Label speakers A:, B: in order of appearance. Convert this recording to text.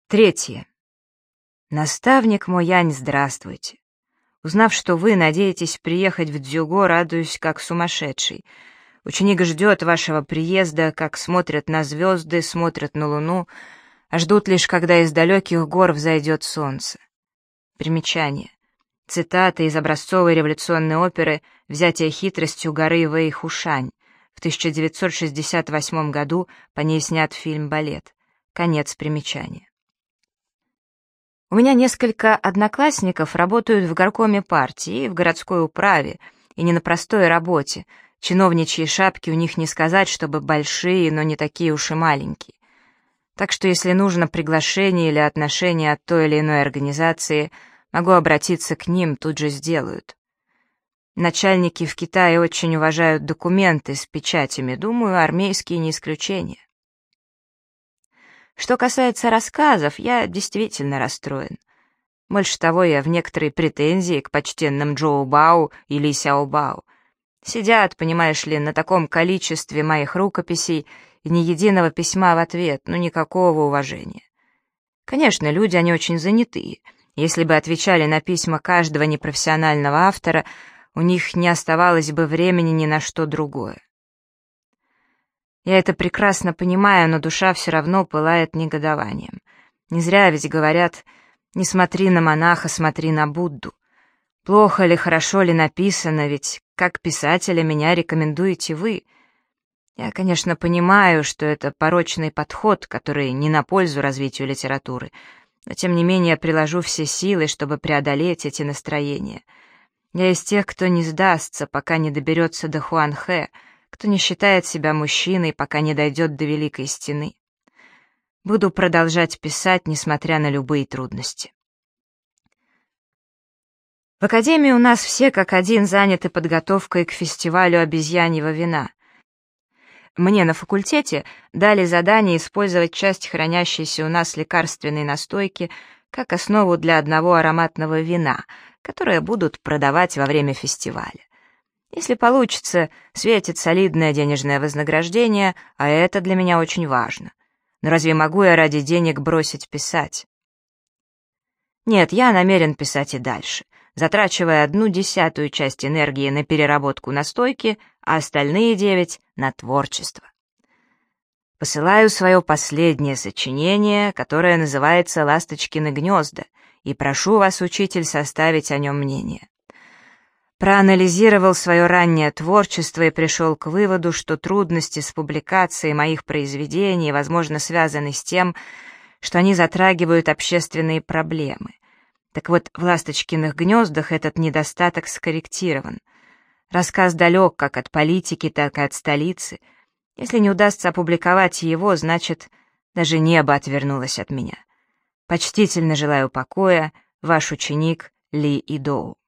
A: Третье. Наставник мой Янь, здравствуйте. Узнав, что вы надеетесь приехать в Дзюго, радуюсь как сумасшедший. Ученик ждет вашего приезда, как смотрят на звезды, смотрят на луну, а ждут лишь, когда из далеких гор взойдет солнце. Примечание. Цитата из образцовой революционной оперы «Взятие хитростью горы Вэйхушань». В 1968 году по ней снят фильм-балет. Конец примечания. У меня несколько одноклассников работают в горкоме партии и в городской управе, и не на простой работе. Чиновничьи шапки у них не сказать, чтобы большие, но не такие уж и маленькие. Так что если нужно приглашение или отношение от той или иной организации, могу обратиться к ним, тут же сделают. Начальники в Китае очень уважают документы с печатями, думаю, армейские не исключение. Что касается рассказов, я действительно расстроен. Больше того, я в некоторой претензии к почтенным Джоу Бао и Ли Сяо Бао. Сидят, понимаешь ли, на таком количестве моих рукописей и ни единого письма в ответ, ну никакого уважения. Конечно, люди, они очень занятые. Если бы отвечали на письма каждого непрофессионального автора, у них не оставалось бы времени ни на что другое. Я это прекрасно понимаю, но душа все равно пылает негодованием. Не зря ведь говорят: не смотри на монаха, смотри на Будду. Плохо ли, хорошо ли написано, ведь как писателя меня рекомендуете вы. Я, конечно, понимаю, что это порочный подход, который не на пользу развитию литературы, но тем не менее приложу все силы, чтобы преодолеть эти настроения. Я из тех, кто не сдастся, пока не доберется до Хуанхэ, кто не считает себя мужчиной, пока не дойдет до Великой Стены. Буду продолжать писать, несмотря на любые трудности. В академии у нас все как один заняты подготовкой к фестивалю обезьяньего вина. Мне на факультете дали задание использовать часть хранящейся у нас лекарственной настойки как основу для одного ароматного вина, которое будут продавать во время фестиваля. Если получится, светит солидное денежное вознаграждение, а это для меня очень важно. Но разве могу я ради денег бросить писать? Нет, я намерен писать и дальше, затрачивая 1/10 часть энергии на переработку настойки, а остальные 9 — на творчество. Посылаю свое последнее сочинение, которое называется «Ласточкины гнезда», и прошу вас, учитель, составить о нем мнение. Проанализировал свое раннее творчество и пришел к выводу, что трудности с публикацией моих произведений, возможно, связаны с тем, что они затрагивают общественные проблемы. Так вот, в «Ласточкиных гнездах» этот недостаток скорректирован. Рассказ далек как от политики, так и от столицы. Если не удастся опубликовать его, значит, даже небо отвернулось от меня. Почтительно желаю покоя, ваш ученик Ли Идоу.